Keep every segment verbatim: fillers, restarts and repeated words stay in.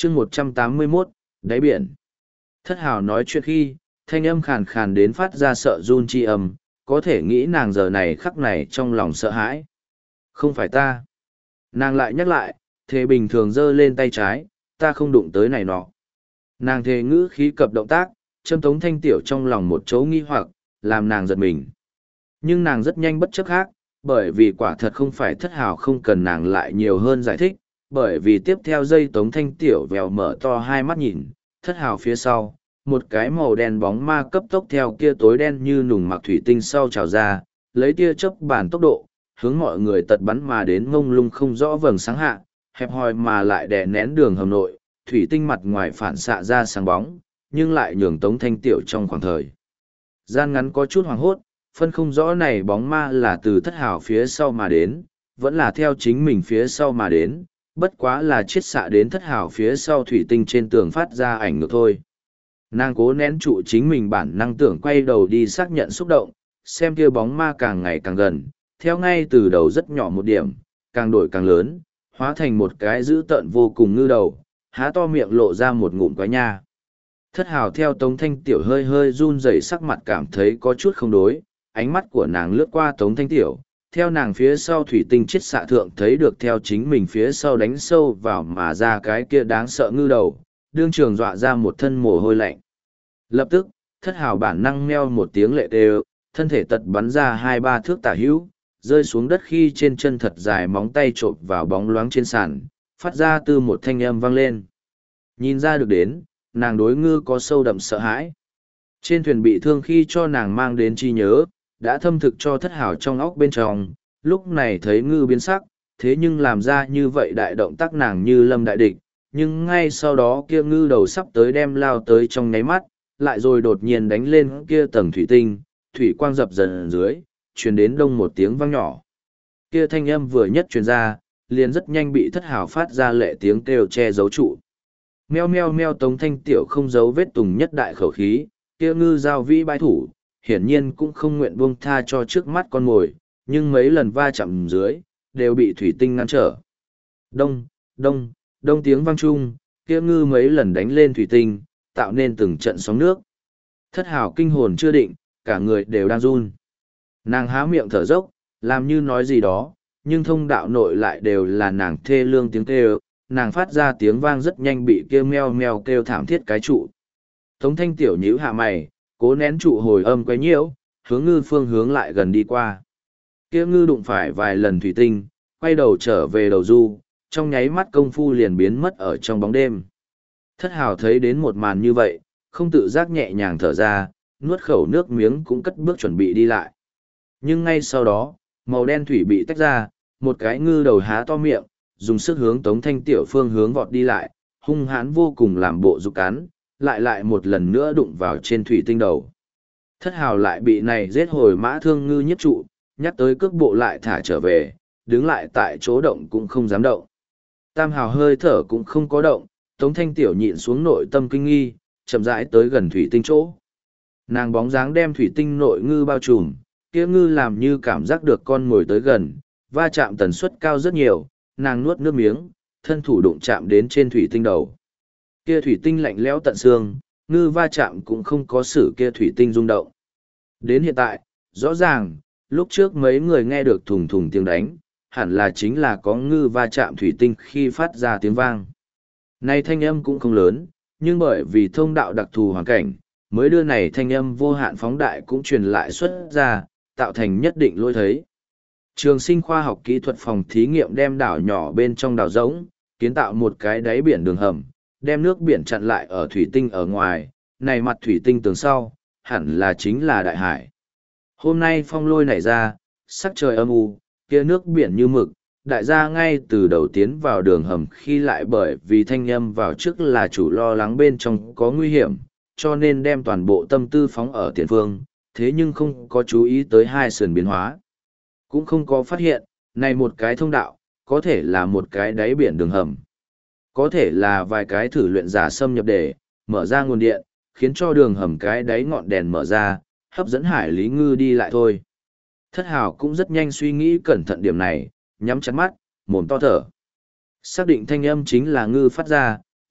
chương một trăm tám mươi mốt, đáy biển. Thất hào nói chuyện khi, thanh âm khàn khàn đến phát ra sợ run chi âm, có thể nghĩ nàng giờ này khắc này trong lòng sợ hãi. Không phải ta. Nàng lại nhắc lại, thề bình thường giơ lên tay trái, ta không đụng tới này nọ. Nàng thề ngữ khí cập động tác, châm tống thanh tiểu trong lòng một chỗ nghi hoặc, làm nàng giật mình. Nhưng nàng rất nhanh bất chấp khác, bởi vì quả thật không phải thất hào không cần nàng lại nhiều hơn giải thích, bởi vì tiếp theo dây tống thanh tiểu vèo mở to hai mắt nhìn, thất hào phía sau, một cái màu đen bóng ma cấp tốc theo kia tối đen như nùng mặc thủy tinh sau trào ra, lấy tia chớp bản tốc độ, hướng mọi người tật bắn mà đến ngông lung không rõ vầng sáng hạ, hẹp hòi mà lại đè nén đường hầm nội, thủy tinh mặt ngoài phản xạ ra sáng bóng, nhưng lại nhường tống thanh tiểu trong khoảng thời. Gian ngắn có chút hoàng hốt, phân không rõ này bóng ma là từ thất hào phía sau mà đến, vẫn là theo chính mình phía sau mà đến, bất quá là chiết xạ đến thất hào phía sau thủy tinh trên tường phát ra ảnh ngược thôi. Nàng cố nén trụ chính mình bản năng tưởng quay đầu đi xác nhận xúc động, xem kia bóng ma càng ngày càng gần, theo ngay từ đầu rất nhỏ một điểm, càng đổi càng lớn, hóa thành một cái dữ tợn vô cùng ngư đầu, há to miệng lộ ra một ngụm quái nha. Thất hào theo tống thanh tiểu hơi hơi run rẩy sắc mặt cảm thấy có chút không đối, ánh mắt của nàng lướt qua tống thanh tiểu, theo nàng phía sau thủy tinh chiết xạ thượng thấy được theo chính mình phía sau đánh sâu vào mà ra cái kia đáng sợ ngư đầu, đương trường dọa ra một thân mồ hôi lạnh. Lập tức, thất hào bản năng meo một tiếng lệ đều, thân thể tật bắn ra hai ba thước tả hữu, rơi xuống đất khi trên chân thật dài móng tay chộp vào bóng loáng trên sàn, phát ra từ một thanh âm vang lên. Nhìn ra được đến, nàng đối ngư có sâu đậm sợ hãi. Trên thuyền bị thương khi cho nàng mang đến chi nhớ, đã thâm thực cho thất hào trong óc bên trong, lúc này thấy ngư biến sắc, thế nhưng làm ra như vậy đại động tác nàng như lâm đại địch, nhưng ngay sau đó kia ngư đầu sắp tới đem lao tới trong nháy mắt, lại rồi đột nhiên đánh lên kia tầng thủy tinh, thủy quang dập dần dưới, truyền đến đông một tiếng vang nhỏ. Kia thanh âm vừa nhất truyền ra, liền rất nhanh bị thất hào phát ra lệ tiếng kêu che giấu trụ. Meo meo meo tống thanh tiểu không giấu vết tùng nhất đại khẩu khí, kia ngư giao vĩ bãi thủ, hiển nhiên cũng không nguyện buông tha cho trước mắt con mồi, nhưng mấy lần va chạm dưới, đều bị thủy tinh ngăn trở. Đông, đông, đông tiếng vang chung, kia ngư mấy lần đánh lên thủy tinh, tạo nên từng trận sóng nước. Thất hào kinh hồn chưa định, cả người đều đang run. Nàng há miệng thở dốc, làm như nói gì đó, nhưng thông đạo nội lại đều là nàng thê lương tiếng kêu, nàng phát ra tiếng vang rất nhanh bị kêu meo meo kêu thảm thiết cái trụ. Tống thanh tiểu nhíu hạ mày, cố nén trụ hồi âm quấy nhiễu, hướng ngư phương hướng lại gần đi qua. Kia ngư đụng phải vài lần thủy tinh, quay đầu trở về đầu du, trong nháy mắt công phu liền biến mất ở trong bóng đêm. Thất hào thấy đến một màn như vậy, không tự giác nhẹ nhàng thở ra, nuốt khẩu nước miếng cũng cất bước chuẩn bị đi lại. Nhưng ngay sau đó, màu đen thủy bị tách ra, một cái ngư đầu há to miệng, dùng sức hướng tống thanh tiểu phương hướng vọt đi lại, hung hãn vô cùng làm bộ dục cắn, lại lại một lần nữa đụng vào trên thủy tinh đầu. Thất hào lại bị này giết hồi mã thương ngư nhiếp trụ, nhắc tới cước bộ lại thả trở về, đứng lại tại chỗ động cũng không dám động. Tam hào hơi thở cũng không có động, tống thanh tiểu nhịn xuống nội tâm kinh nghi, chậm rãi tới gần thủy tinh chỗ. Nàng bóng dáng đem thủy tinh nội ngư bao trùm, kia ngư làm như cảm giác được con mồi tới gần, va chạm tần suất cao rất nhiều, nàng nuốt nước miếng, thân thủ đụng chạm đến trên thủy tinh đầu. Kia thủy tinh lạnh lẽo tận xương, ngư va chạm cũng không có sự kia thủy tinh rung động. Đến hiện tại, rõ ràng, lúc trước mấy người nghe được thùng thùng tiếng đánh, hẳn là chính là có ngư va chạm thủy tinh khi phát ra tiếng vang. Này thanh âm cũng không lớn, nhưng bởi vì thông đạo đặc thù hoàn cảnh, mới đưa này thanh âm vô hạn phóng đại cũng truyền lại xuất ra, tạo thành nhất định lỗi thấy. Trường sinh khoa học kỹ thuật phòng thí nghiệm đem đảo nhỏ bên trong đảo rỗng, kiến tạo một cái đáy biển đường hầm, đem nước biển chặn lại ở thủy tinh ở ngoài, này mặt thủy tinh tường sau, hẳn là chính là đại hải. Hôm nay phong lôi nảy ra, sắc trời âm u, kia nước biển như mực, đại gia ngay từ đầu tiến vào đường hầm khi lại bởi vì thanh âm vào trước là chủ lo lắng bên trong có nguy hiểm, cho nên đem toàn bộ tâm tư phóng ở tiền phương, thế nhưng không có chú ý tới hai sườn biến hóa. Cũng không có phát hiện, này một cái thông đạo, có thể là một cái đáy biển đường hầm. Có thể là vài cái thử luyện giả xâm nhập để, mở ra nguồn điện, khiến cho đường hầm cái đáy ngọn đèn mở ra, hấp dẫn hải lý ngư đi lại thôi. Thất hào cũng rất nhanh suy nghĩ cẩn thận điểm này, nhắm chặt mắt, mồm to thở. Xác định thanh âm chính là ngư phát ra,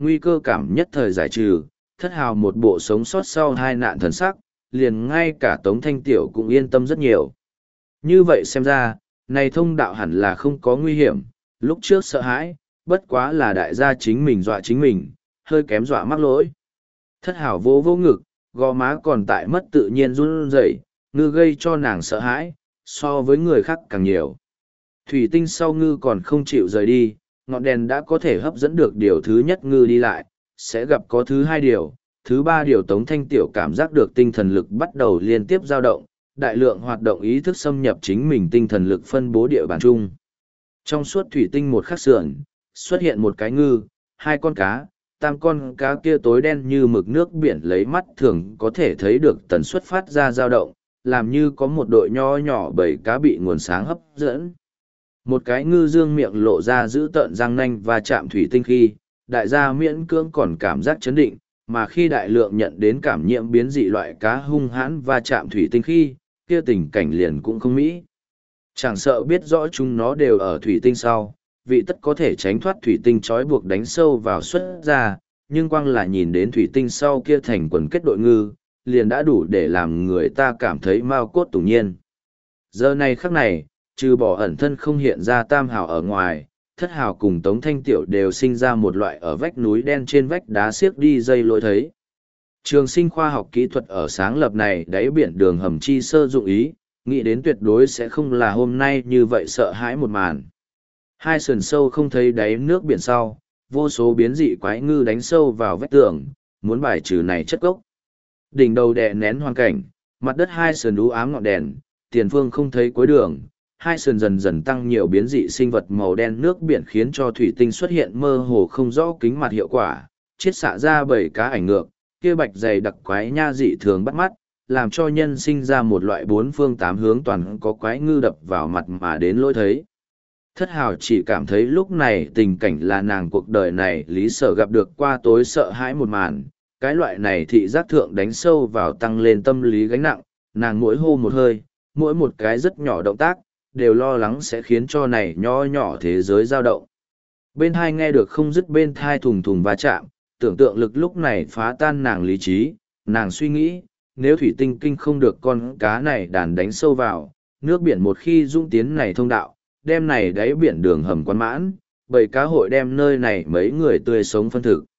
nguy cơ cảm nhất thời giải trừ, thất hào một bộ sống sót sau hai nạn thần sắc, liền ngay cả Tống Thanh Tiểu cũng yên tâm rất nhiều. Như vậy xem ra, này thông đạo hẳn là không có nguy hiểm, lúc trước sợ hãi, bất quá là đại gia chính mình dọa chính mình, hơi kém dọa mắc lỗi. Thất hào vô vô ngực, gò má còn tại mất tự nhiên run rẩy, ngư gây cho nàng sợ hãi, so với người khác càng nhiều. Thủy tinh sau ngư còn không chịu rời đi, ngọn đèn đã có thể hấp dẫn được điều thứ nhất ngư đi lại, sẽ gặp có thứ hai điều, thứ ba điều. Tống Thanh Tiểu cảm giác được tinh thần lực bắt đầu liên tiếp dao động, đại lượng hoạt động ý thức xâm nhập chính mình tinh thần lực phân bố địa bàn chung. Trong suốt thủy tinh một khắc sườn, xuất hiện một cái ngư, hai con cá, tam con cá kia tối đen như mực nước biển lấy mắt thường có thể thấy được tần suất phát ra dao động, làm như có một đội nho nhỏ bầy cá bị nguồn sáng hấp dẫn. Một cái ngư dương miệng lộ ra giữ tợn răng nanh và chạm thủy tinh khi, đại gia miễn cưỡng còn cảm giác chấn định, mà khi đại lượng nhận đến cảm nhiễm biến dị loại cá hung hãn và chạm thủy tinh khi, kia tình cảnh liền cũng không mỹ. Chẳng sợ biết rõ chúng nó đều ở thủy tinh sau, vị tất có thể tránh thoát thủy tinh trói buộc đánh sâu vào xuất ra, nhưng quang là nhìn đến thủy tinh sau kia thành quần kết đội ngư, liền đã đủ để làm người ta cảm thấy mao cốt tủng nhiên. Giờ này khắc này, trừ bỏ ẩn thân không hiện ra tam hào ở ngoài, thất hào cùng Tống Thanh Tiểu đều sinh ra một loại ở vách núi đen trên vách đá xiếc đi dây lối thấy. Trường sinh khoa học kỹ thuật ở sáng lập này đáy biển đường hầm chi sơ dụng ý, nghĩ đến tuyệt đối sẽ không là hôm nay như vậy sợ hãi một màn. Hai sườn sâu không thấy đáy nước biển sau, vô số biến dị quái ngư đánh sâu vào vách tường, muốn bài trừ này chất gốc. Đỉnh đầu đè nén hoàn cảnh, mặt đất hai sườn đú ám ngọn đèn, tiền phương không thấy cuối đường, hai sườn dần dần tăng nhiều biến dị sinh vật màu đen nước biển khiến cho thủy tinh xuất hiện mơ hồ không rõ kính mặt hiệu quả, chiết xạ ra bảy cá ảnh ngược, kia bạch dày đặc quái nha dị thường bắt mắt, làm cho nhân sinh ra một loại bốn phương tám hướng toàn có quái ngư đập vào mặt mà đến lỗi thấy. Thất hào chỉ cảm thấy lúc này tình cảnh là nàng cuộc đời này lý sở gặp được qua tối sợ hãi một màn, cái loại này thị giác thượng đánh sâu vào tăng lên tâm lý gánh nặng, nàng mỗi hô một hơi, mỗi một cái rất nhỏ động tác, đều lo lắng sẽ khiến cho này nho nhỏ thế giới dao động. Bên thai nghe được không dứt bên thai thùng thùng va chạm, tưởng tượng lực lúc này phá tan nàng lý trí, nàng suy nghĩ, nếu thủy tinh kinh không được con cá này đàn đánh sâu vào, nước biển một khi dung tiến này thông đạo, đem này đáy biển đường hầm quan mãn, bầy cá hội đem nơi này mấy người tươi sống phân thực.